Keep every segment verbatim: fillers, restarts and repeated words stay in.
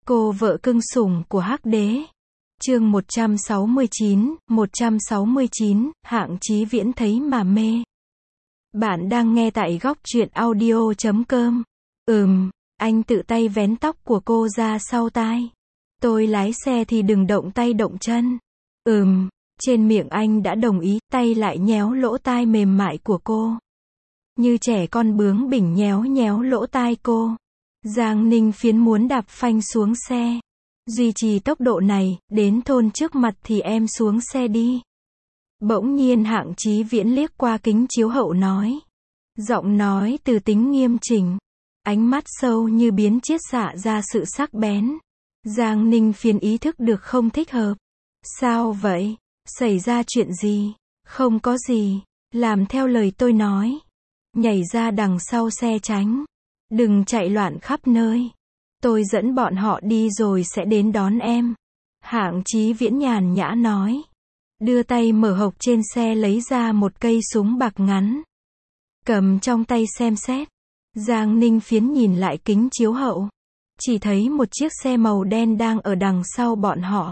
Cô vợ cưng sủng của Hắc Đế. Chương một trăm sáu mươi chín, một trăm sáu mươi chín, Hạng Chí Viễn thấy mà mê. Bạn đang nghe tại góc truyện audio chấm com. Ừm, anh tự tay vén tóc của cô ra sau tai. Tôi lái xe thì đừng động tay động chân. Ừm, trên miệng anh đã đồng ý, tay lại nhéo lỗ tai mềm mại của cô. Như trẻ con bướng bỉnh nhéo nhéo lỗ tai cô. Giang Ninh Phiến muốn đạp phanh xuống xe. Duy trì tốc độ này, đến thôn trước mặt thì em xuống xe đi. Bỗng nhiên Hạng Chí Viễn liếc qua kính chiếu hậu nói. Giọng nói từ tính nghiêm chỉnh. Ánh mắt sâu như biến chiết xạ ra sự sắc bén. Giang Ninh Phiến ý thức được không thích hợp. Sao vậy? Xảy ra chuyện gì? Không có gì. Làm theo lời tôi nói. Nhảy ra đằng sau xe tránh. Đừng chạy loạn khắp nơi. Tôi dẫn bọn họ đi rồi sẽ đến đón em. Hạng Chí Viễn nhàn nhã nói. Đưa tay mở hộc trên xe lấy ra một cây súng bạc ngắn. Cầm trong tay xem xét. Giang Ninh Phiến nhìn lại kính chiếu hậu. Chỉ thấy một chiếc xe màu đen đang ở đằng sau bọn họ.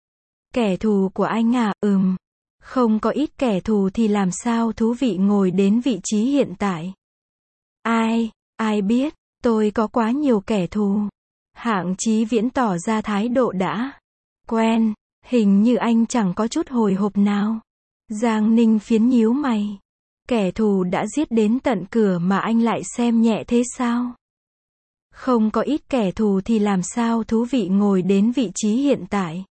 Kẻ thù của anh à, ừm. Không có ít kẻ thù thì làm sao thú vị ngồi đến vị trí hiện tại. Ai, ai biết, tôi có quá nhiều kẻ thù. Hạng Chí Viễn tỏ ra thái độ đã quen, hình như anh chẳng có chút hồi hộp nào. Giang Ninh Phiến nhíu mày. Kẻ thù đã giết đến tận cửa mà anh lại xem nhẹ thế sao? Không có ít kẻ thù thì làm sao thú vị ngồi đến vị trí hiện tại.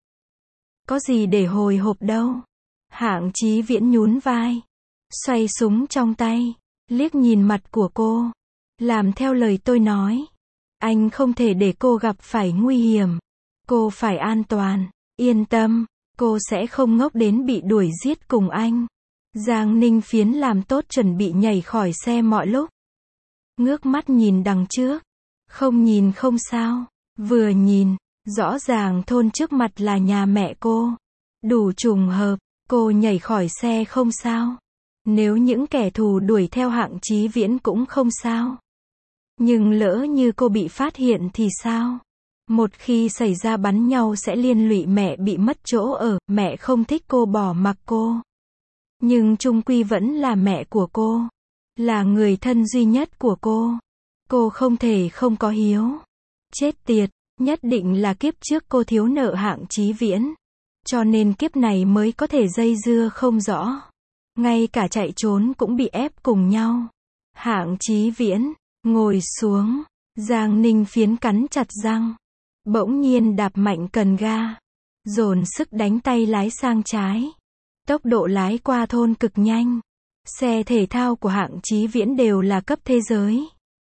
Có gì để hồi hộp đâu. Hạng Chí Viễn nhún vai. Xoay súng trong tay. Liếc nhìn mặt của cô. Làm theo lời tôi nói. Anh không thể để cô gặp phải nguy hiểm. Cô phải an toàn. Yên tâm. Cô sẽ không ngốc đến bị đuổi giết cùng anh. Giang Ninh Phiến làm tốt chuẩn bị nhảy khỏi xe mọi lúc. Ngước mắt nhìn đằng trước. Không nhìn không sao. Vừa nhìn. Rõ ràng thôn trước mặt là nhà mẹ cô. Đủ trùng hợp. Cô nhảy khỏi xe không sao. Nếu những kẻ thù đuổi theo Hạng Chí Viễn cũng không sao. Nhưng lỡ như cô bị phát hiện thì sao? Một khi xảy ra bắn nhau sẽ liên lụy mẹ bị mất chỗ ở, mẹ không thích cô bỏ mặc cô. Nhưng chung quy vẫn là mẹ của cô. Là người thân duy nhất của cô. Cô không thể không có hiếu. Chết tiệt, nhất định là kiếp trước cô thiếu nợ Hạng Chí Viễn. Cho nên kiếp này mới có thể dây dưa không rõ. Ngay cả chạy trốn cũng bị ép cùng nhau. Hạng Chí Viễn, ngồi xuống. Giang Ninh Phiến cắn chặt răng. Bỗng nhiên đạp mạnh cần ga. Dồn sức đánh tay lái sang trái. Tốc độ lái qua thôn cực nhanh. Xe thể thao của Hạng Chí Viễn đều là cấp thế giới.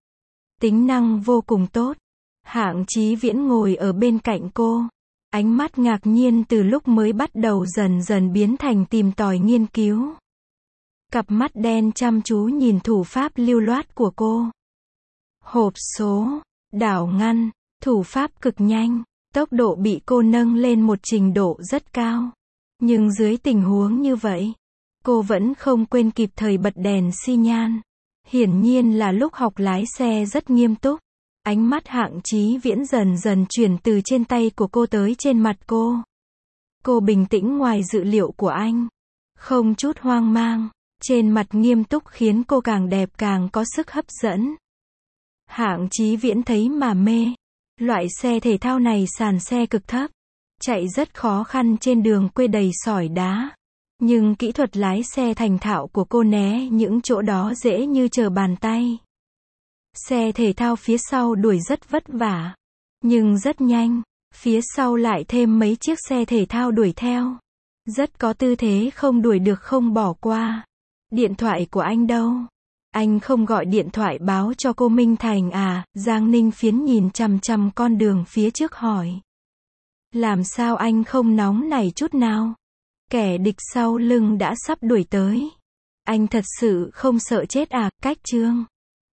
Tính năng vô cùng tốt. Hạng Chí Viễn ngồi ở bên cạnh cô. Ánh mắt ngạc nhiên từ lúc mới bắt đầu dần dần biến thành tìm tòi nghiên cứu. Cặp mắt đen chăm chú nhìn thủ pháp lưu loát của cô. Hộp số, đảo ngăn, thủ pháp cực nhanh, tốc độ bị cô nâng lên một trình độ rất cao. Nhưng dưới tình huống như vậy, cô vẫn không quên kịp thời bật đèn xi nhan. Hiển nhiên là lúc học lái xe rất nghiêm túc. Ánh mắt Hạng Chí Viễn dần dần chuyển từ trên tay của cô tới trên mặt cô. Cô bình tĩnh ngoài dự liệu của anh. Không chút hoang mang. Trên mặt nghiêm túc khiến cô càng đẹp càng có sức hấp dẫn. Hạng Chí Viễn thấy mà mê. Loại xe thể thao này sàn xe cực thấp. Chạy rất khó khăn trên đường quê đầy sỏi đá. Nhưng kỹ thuật lái xe thành thạo của cô né những chỗ đó dễ như trở bàn tay. Xe thể thao phía sau đuổi rất vất vả. Nhưng rất nhanh. Phía sau lại thêm mấy chiếc xe thể thao đuổi theo. Rất có tư thế không đuổi được không bỏ qua. Điện thoại của anh đâu? Anh không gọi điện thoại báo cho cô Minh Thành à? Giang Ninh Phiến nhìn chằm chằm con đường phía trước hỏi. Làm sao anh không nóng nảy chút nào? Kẻ địch sau lưng đã sắp đuổi tới. Anh thật sự không sợ chết à? Cách Trương